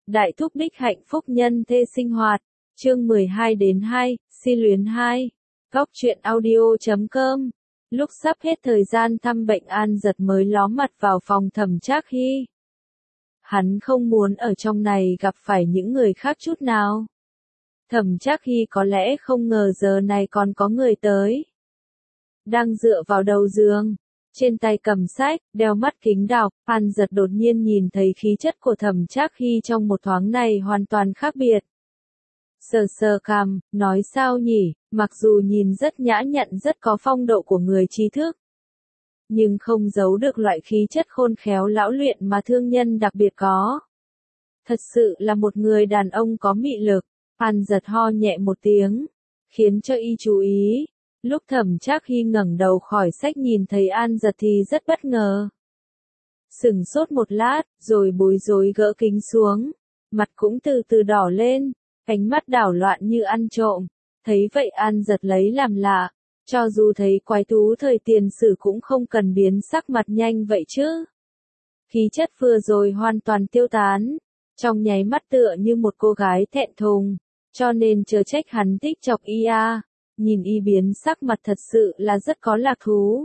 Đại thúc đích hạnh phúc nhân thê sinh hoạt. Chương 12-2, si luyến 2. Góc truyện audio.com. Lúc sắp hết thời gian thăm bệnh, An Giật mới ló mặt vào phòng Thẩm Trác Hy. Hắn không muốn ở trong này gặp phải những người khác chút nào. Thẩm Trác Hy có lẽ không ngờ giờ này còn có người tới. Đang dựa vào đầu giường, trên tay cầm sách, đeo mắt kính đọc, An Giật đột nhiên nhìn thấy khí chất của Thẩm Trác Hy trong một thoáng này hoàn toàn khác biệt. Sờ sờ cằm, nói sao nhỉ, mặc dù nhìn rất nhã nhặn, rất có phong độ của người trí thức, nhưng không giấu được loại khí chất khôn khéo lão luyện mà thương nhân đặc biệt có. Thật sự là một người đàn ông có mị lực. An Giật ho nhẹ một tiếng, khiến cho y chú ý. Lúc Thẩm Trác Hy ngẩng đầu khỏi sách nhìn thấy An Giật thì rất bất ngờ. Sửng sốt một lát, rồi bối rối gỡ kính xuống, mặt cũng từ từ đỏ lên, ánh mắt đảo loạn như ăn trộm. Thấy vậy An Giật lấy làm lạ, cho dù thấy quái thú thời tiền sử cũng không cần biến sắc mặt nhanh vậy chứ. Khí chất vừa rồi hoàn toàn tiêu tán, trong nháy mắt tựa như một cô gái thẹn thùng, cho nên chớ trách hắn thích chọc y a. Nhìn y biến sắc mặt thật sự là rất có lạc thú.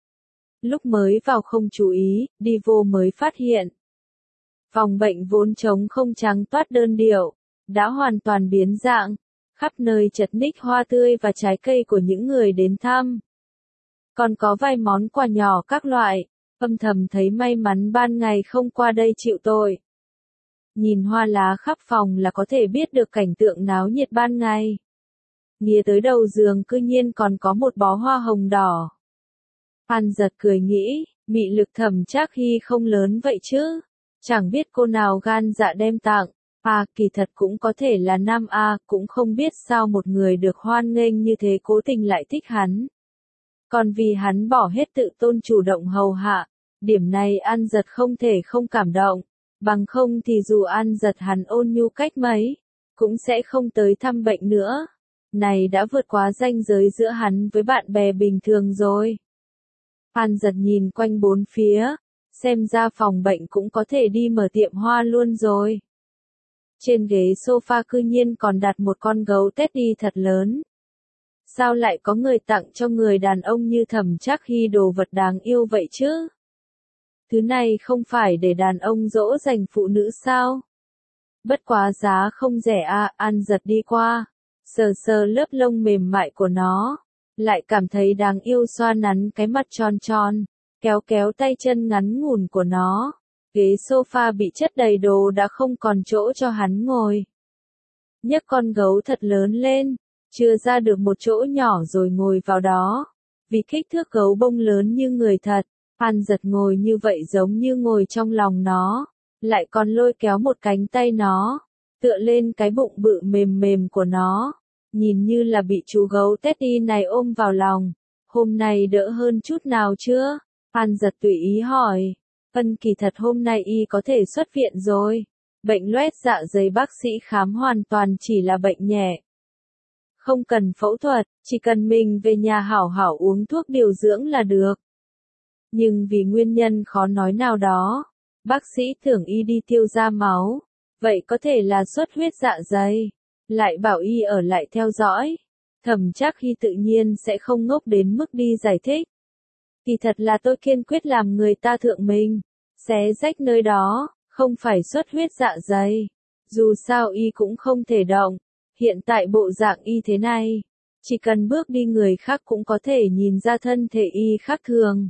Lúc mới vào không chú ý, đi vô mới phát hiện. Phòng bệnh vốn trống không trắng toát đơn điệu, đã hoàn toàn biến dạng, khắp nơi chật ních hoa tươi và trái cây của những người đến thăm. Còn có vài món quà nhỏ các loại, âm thầm thấy may mắn ban ngày không qua đây chịu tội. Nhìn hoa lá khắp phòng là có thể biết được cảnh tượng náo nhiệt ban ngày. Nghía tới đầu giường cư nhiên còn có một bó hoa hồng đỏ. An Giật cười nghĩ, mị lực Thẩm Trác Hy không lớn vậy chứ. Chẳng biết cô nào gan dạ đem tặng. Kỳ thật cũng có thể là nam cũng không biết sao một người được hoan nghênh như thế cố tình lại thích hắn. Còn vì hắn bỏ hết tự tôn chủ động hầu hạ, điểm này An Giật không thể không cảm động. Bằng không thì dù An Giật hắn ôn nhu cách mấy, cũng sẽ không tới thăm bệnh nữa. Này đã vượt quá ranh giới giữa hắn với bạn bè bình thường rồi. An Giật nhìn quanh bốn phía, xem ra phòng bệnh cũng có thể đi mở tiệm hoa luôn rồi. Trên ghế sofa cư nhiên còn đặt một con gấu Teddy thật lớn. Sao lại có người tặng cho người đàn ông như Thẩm Trác Hy đồ vật đáng yêu vậy chứ? Thứ này không phải để đàn ông dỗ dành phụ nữ sao? Bất quá giá không rẻ An Giật đi qua, sờ sờ lớp lông mềm mại của nó, lại cảm thấy đáng yêu, xoa nắn cái mặt tròn tròn, kéo kéo tay chân ngắn ngủn của nó. Ghế sofa bị chất đầy đồ đã không còn chỗ cho hắn ngồi. Nhấc con gấu thật lớn lên, chưa ra được một chỗ nhỏ rồi ngồi vào đó. Vì kích thước gấu bông lớn như người thật, An Giật ngồi như vậy giống như ngồi trong lòng nó, lại còn lôi kéo một cánh tay nó, tựa lên cái bụng bự mềm mềm của nó, nhìn như là bị chú gấu Teddy này ôm vào lòng. Hôm nay đỡ hơn chút nào chưa? An Giật tùy ý hỏi. Kỳ thật hôm nay y có thể xuất viện rồi. Bệnh loét dạ dày bác sĩ khám hoàn toàn chỉ là bệnh nhẹ. Không cần phẫu thuật, chỉ cần mình về nhà hảo hảo uống thuốc điều dưỡng là được. Nhưng vì nguyên nhân khó nói nào đó, bác sĩ tưởng y đi tiêu ra máu. Vậy có thể là xuất huyết dạ dày. Lại bảo y ở lại theo dõi. Thẩm Trác Hy tự nhiên sẽ không ngốc đến mức đi giải thích. Kỳ thật là tôi kiên quyết làm người ta thượng mình, xé rách nơi đó, không phải xuất huyết dạ dày. Dù sao y cũng không thể động, hiện tại bộ dạng y thế này, chỉ cần bước đi người khác cũng có thể nhìn ra thân thể y khác thường.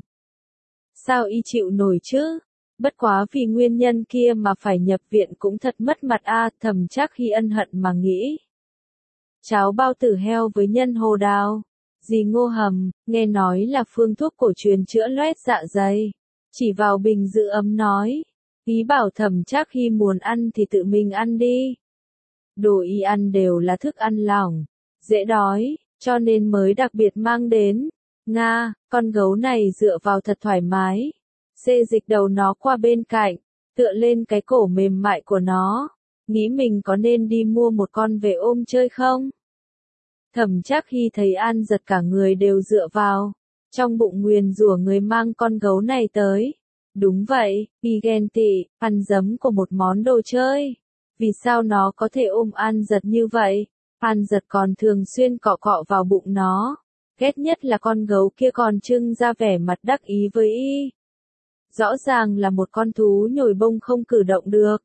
Sao y chịu nổi chứ? Bất quá vì nguyên nhân kia mà phải nhập viện cũng thật mất mặt Thẩm Trác Hy ân hận mà nghĩ. Cháo bao tử heo với nhân hồ đào. Dì Ngô hầm, nghe nói là phương thuốc cổ truyền chữa loét dạ dày. Chỉ vào bình giữ ấm nói. Ý bảo Thẩm Trác Hy muốn ăn thì tự mình ăn đi. Đồ y ăn đều là thức ăn lỏng, dễ đói, cho nên mới đặc biệt mang đến. Con gấu này dựa vào thật thoải mái. Xê dịch đầu nó qua bên cạnh, tựa lên cái cổ mềm mại của nó. Nghĩ mình có nên đi mua một con về ôm chơi không? Thẩm Trác Hy thấy An Giật cả người đều dựa vào, trong bụng nguyền rủa người mang con gấu này tới. Đúng vậy, y ghen tị, ăn giấm của một món đồ chơi. Vì sao nó có thể ôm An Giật như vậy? An Giật còn thường xuyên cọ cọ vào bụng nó. Ghét nhất là con gấu kia còn trưng ra vẻ mặt đắc ý với y. Rõ ràng là một con thú nhồi bông không cử động được.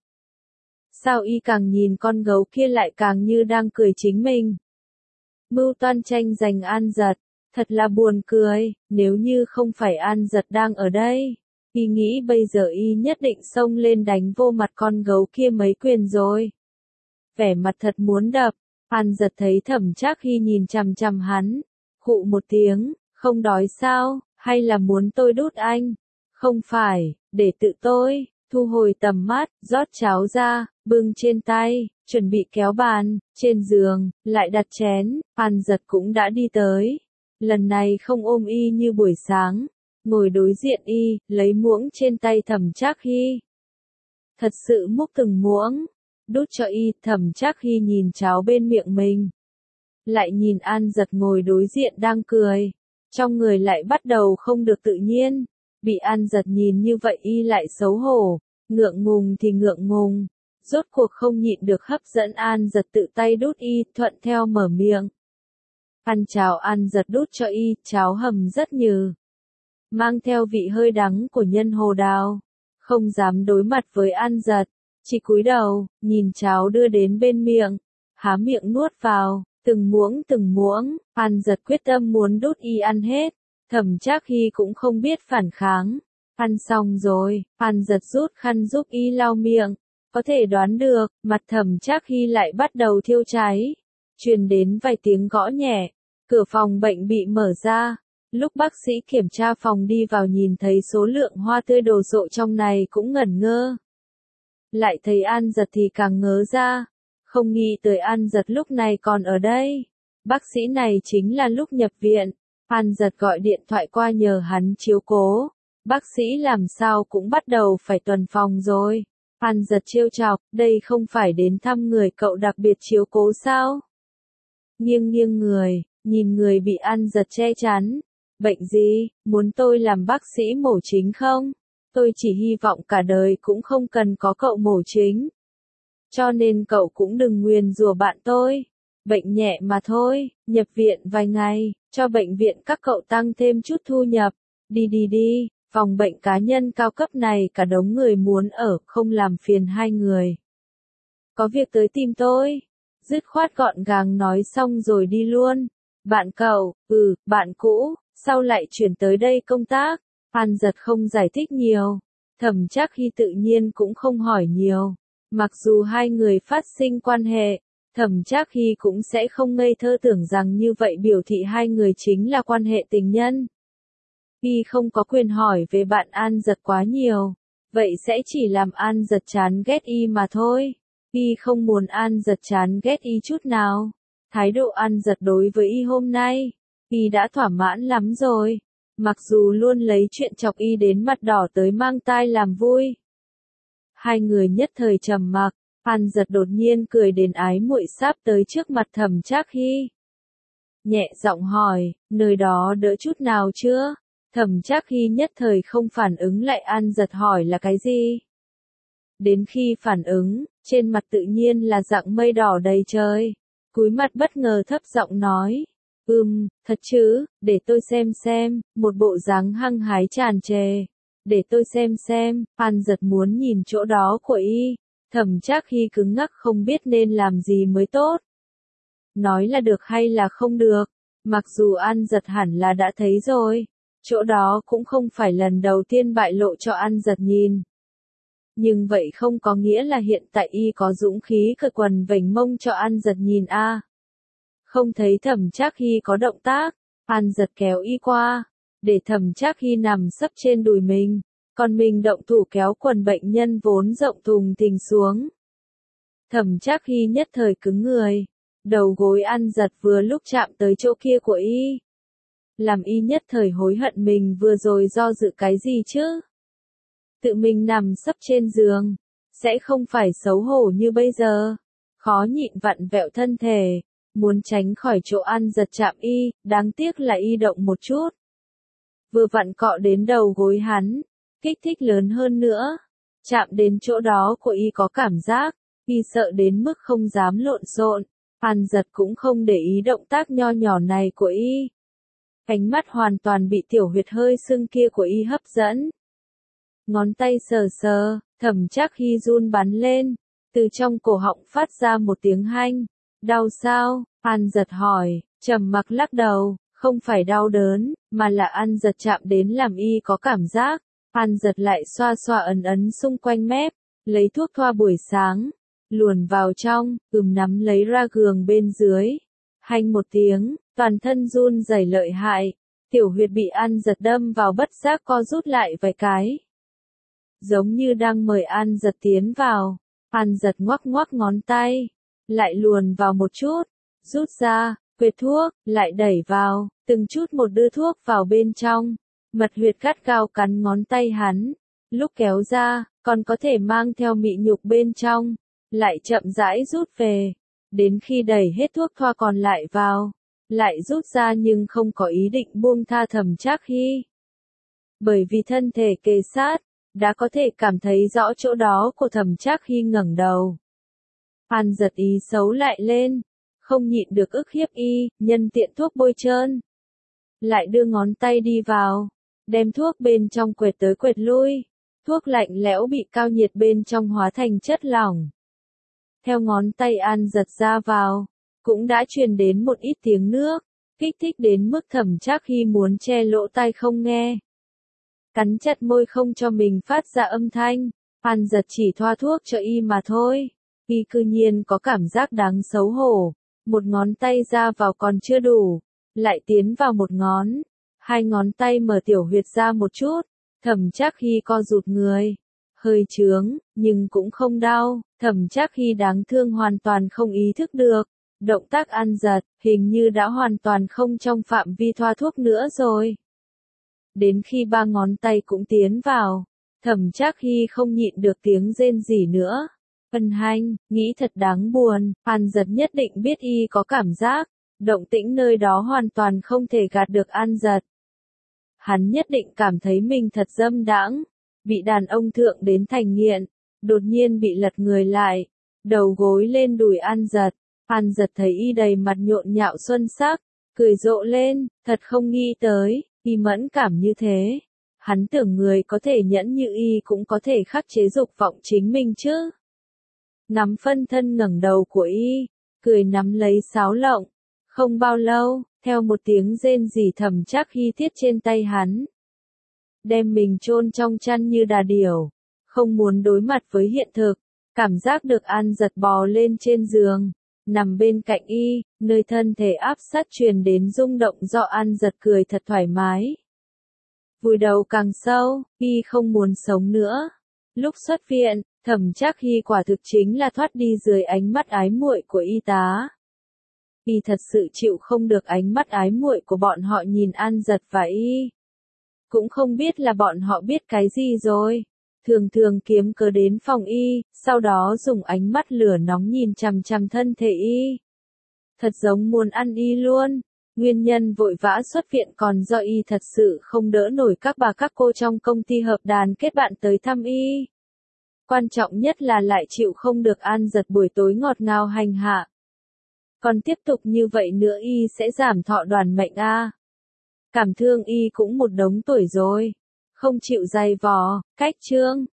Sao y càng nhìn con gấu kia lại càng như đang cười chính mình? Mưu toan tranh giành An Giật, thật là buồn cười, nếu như không phải An Giật đang ở đây. Y nghĩ bây giờ y nhất định xông lên đánh vô mặt con gấu kia mấy quyền rồi. Vẻ mặt thật muốn đập, An Giật thấy Thẩm Trác Hy nhìn chằm chằm hắn, khụ một tiếng, không đói sao, hay là muốn tôi đút anh? Không phải, để tự tôi, thu hồi tầm mắt, rót cháo ra, bưng trên tay, chuẩn bị kéo bàn, trên giường, lại đặt chén, An Giật cũng đã đi tới. Lần này không ôm y như buổi sáng, ngồi đối diện y, lấy muỗng trên tay Thẩm Trác Hy. Thật sự múc từng muỗng, đút cho y, Thẩm Trác Hy nhìn cháo bên miệng mình. Lại nhìn An Giật ngồi đối diện đang cười, trong người lại bắt đầu không được tự nhiên. Bị An Giật nhìn như vậy y lại xấu hổ, ngượng ngùng thì ngượng ngùng, rốt cuộc không nhịn được hấp dẫn An Giật tự tay đút y, thuận theo mở miệng. Ăn cháo An Giật đút cho y, cháo hầm rất nhừ, mang theo vị hơi đắng của nhân hồ đào, không dám đối mặt với An Giật, chỉ cúi đầu, nhìn cháo đưa đến bên miệng, há miệng nuốt vào, từng muỗng, An Giật quyết tâm muốn đút y ăn hết. Thẩm Trác Hy cũng không biết phản kháng. Ăn xong rồi, An Giật rút khăn giúp y lau miệng. Có thể đoán được, mặt Thẩm Trác Hy lại bắt đầu thiêu cháy. Truyền đến vài tiếng gõ nhẹ. Cửa phòng bệnh bị mở ra. Lúc bác sĩ kiểm tra phòng đi vào nhìn thấy số lượng hoa tươi đồ sộ trong này cũng ngẩn ngơ. Lại thấy An Giật thì càng ngớ ra. Không nghĩ tới An Giật lúc này còn ở đây. Bác sĩ này chính là lúc nhập viện. An Giật gọi điện thoại qua nhờ hắn chiếu cố. Bác sĩ làm sao cũng bắt đầu phải tuần phòng rồi. An Giật trêu chọc, đây không phải đến thăm người cậu đặc biệt chiếu cố sao? Nghiêng nghiêng người, nhìn người bị An Giật che chắn. Bệnh gì, muốn tôi làm bác sĩ mổ chính không? Tôi chỉ hy vọng cả đời cũng không cần có cậu mổ chính. Cho nên cậu cũng đừng nguyền rủa bạn tôi. Bệnh nhẹ mà thôi, nhập viện vài ngày, cho bệnh viện các cậu tăng thêm chút thu nhập. Đi, phòng bệnh cá nhân cao cấp này cả đống người muốn ở, không làm phiền hai người. Có việc tới tìm tôi. Dứt khoát gọn gàng nói xong rồi đi luôn. Bạn cậu, bạn cũ, sao lại chuyển tới đây công tác? An Giật không giải thích nhiều. Thẩm Trác Hy tự nhiên cũng không hỏi nhiều. Mặc dù hai người phát sinh quan hệ, Thẩm Trác Hy cũng sẽ không ngây thơ tưởng rằng như vậy biểu thị hai người chính là quan hệ tình nhân. Y không có quyền hỏi về bạn An Giật quá nhiều, vậy sẽ chỉ làm An Giật chán ghét y mà thôi. Y không muốn An Giật chán ghét y chút nào. Thái độ An Giật đối với y hôm nay, y đã thỏa mãn lắm rồi. Mặc dù luôn lấy chuyện chọc y đến mặt đỏ tới mang tai làm vui. Hai người nhất thời trầm mặc. An Giật đột nhiên cười đến ái muội sắp tới trước mặt Thẩm Trác Hy. Nhẹ giọng hỏi, nơi đó đỡ chút nào chưa? Thẩm Trác Hy nhất thời không phản ứng lại An Giật hỏi là cái gì. Đến khi phản ứng, trên mặt tự nhiên là dạng mây đỏ đầy trời. Cúi mặt bất ngờ thấp giọng nói. Thật chứ, để tôi xem, một bộ dáng hăng hái tràn trề. Để tôi xem, An Giật muốn nhìn chỗ đó của y. Thẩm Trác Hy cứng ngắc không biết nên làm gì mới tốt. Nói là được hay là không được, mặc dù An Giật hẳn là đã thấy rồi. Chỗ đó cũng không phải lần đầu tiên bại lộ cho An Giật nhìn. Nhưng vậy không có nghĩa là hiện tại y có dũng khí cởi quần vểnh mông cho An Giật nhìn a. Không thấy Thẩm Trác Hy có động tác, An Giật kéo y qua, để Thẩm Trác Hy nằm sấp trên đùi mình, còn mình động thủ kéo quần bệnh nhân vốn rộng thùng thình xuống. Thẩm Trác Hy nhất thời cứng người, đầu gối An Giật vừa lúc chạm tới chỗ kia của y. Làm y nhất thời hối hận mình vừa rồi do dự cái gì chứ? Tự mình nằm sấp trên giường, sẽ không phải xấu hổ như bây giờ. Khó nhịn vặn vẹo thân thể, muốn tránh khỏi chỗ An Giật chạm y, đáng tiếc là y động một chút. Vừa vặn cọ đến đầu gối hắn, kích thích lớn hơn nữa. Chạm đến chỗ đó của y có cảm giác, Y sợ đến mức không dám lộn xộn. An Giật cũng không để ý động tác nho nhỏ này của Y. Ánh mắt hoàn toàn bị tiểu huyệt hơi sưng kia của Y hấp dẫn. Ngón tay sờ sờ, Thẩm Trác Hy run bắn lên, từ trong cổ họng phát ra một tiếng hanh. Đau sao? An Giật hỏi. Trầm Mặc lắc đầu, không phải đau đớn, mà là An Giật chạm đến làm Y có cảm giác. An Giật lại xoa xoa ấn ấn xung quanh mép, lấy thuốc thoa buổi sáng, luồn vào trong, nắm lấy ra giường bên dưới. Hanh một tiếng, toàn thân run rẩy lợi hại, tiểu huyệt bị An Giật đâm vào bất giác co rút lại vài cái. Giống như đang mời An Giật tiến vào. An Giật ngoắc ngoắc ngón tay, lại luồn vào một chút, rút ra, quệt thuốc, lại đẩy vào, từng chút một đưa thuốc vào bên trong. Mật huyệt gắt gao cắn ngón tay hắn, lúc kéo ra, còn có thể mang theo mị nhục bên trong, lại chậm rãi rút về, đến khi đẩy hết thuốc thoa còn lại vào, lại rút ra nhưng không có ý định buông tha Thẩm Trác Hy. Bởi vì thân thể kề sát, đã có thể cảm thấy rõ chỗ đó của Thẩm Trác Hy ngẩng đầu. An Giật ý xấu lại lên, không nhịn được ức hiếp Y, nhân tiện thuốc bôi trơn. Lại đưa ngón tay đi vào, đem thuốc bên trong quệt tới quệt lui, thuốc lạnh lẽo bị cao nhiệt bên trong hóa thành chất lỏng. Theo ngón tay An Giật ra vào, cũng đã truyền đến một ít tiếng nước, kích thích đến mức Thẩm Trác Hy muốn che lỗ tai không nghe. Cắn chặt môi không cho mình phát ra âm thanh, An Giật chỉ thoa thuốc cho Y mà thôi. Y cư nhiên có cảm giác đáng xấu hổ, một ngón tay ra vào còn chưa đủ, lại tiến vào một ngón, hai ngón tay mở tiểu huyệt ra một chút, Thẩm Trác Hy co rụt người, hơi chướng, nhưng cũng không đau. Thẩm Trác Hy đáng thương hoàn toàn không ý thức được, động tác An Giật hình như đã hoàn toàn không trong phạm vi thoa thuốc nữa rồi. Đến khi ba ngón tay cũng tiến vào, Thẩm Trác Hy không nhịn được tiếng rên rỉ nữa. Ân hanh, nghĩ thật đáng buồn, An Giật nhất định biết Y có cảm giác, động tĩnh nơi đó hoàn toàn không thể gạt được An Giật. Hắn nhất định cảm thấy mình thật dâm đãng, bị đàn ông thượng đến thành nghiện, đột nhiên bị lật người lại, đầu gối lên đùi An Giật. An Giật thấy Y đầy mặt nhộn nhạo xuân sắc, cười rộ lên, thật không nghĩ tới, Y mẫn cảm như thế. Hắn tưởng người có thể nhẫn như Y cũng có thể khắc chế dục vọng chính mình chứ. Nắm phân thân ngẩng đầu của Y, cười nắm lấy sáo lộng. Không bao lâu, theo một tiếng rên rỉ Thẩm Trác Hy thiết trên tay hắn. Đem mình chôn trong chăn như đà điểu, không muốn đối mặt với hiện thực, cảm giác được An Giật bò lên trên giường, nằm bên cạnh Y, nơi thân thể áp sát truyền đến rung động do An Giật cười thật thoải mái. Vùi đầu càng sâu, Y không muốn sống nữa. Lúc xuất viện, Thẩm Trác Hy quả thực chính là thoát đi dưới ánh mắt ái muội của y tá. Y thật sự chịu không được ánh mắt ái muội của bọn họ nhìn An Giật và Y. Cũng không biết là bọn họ biết cái gì rồi. Thường thường kiếm cớ đến phòng Y, sau đó dùng ánh mắt lửa nóng nhìn chằm chằm thân thể Y. Thật giống muốn ăn Y luôn. Nguyên nhân vội vã xuất viện còn do Y thật sự không đỡ nổi các bà các cô trong công ty hợp đàn kết bạn tới thăm Y. Quan trọng nhất là lại chịu không được An Giật buổi tối ngọt ngào hành hạ. Còn tiếp tục như vậy nữa Y sẽ giảm thọ đoàn mệnh a. Cảm thương Y cũng một đống tuổi rồi. Không chịu dày vò, cách chương.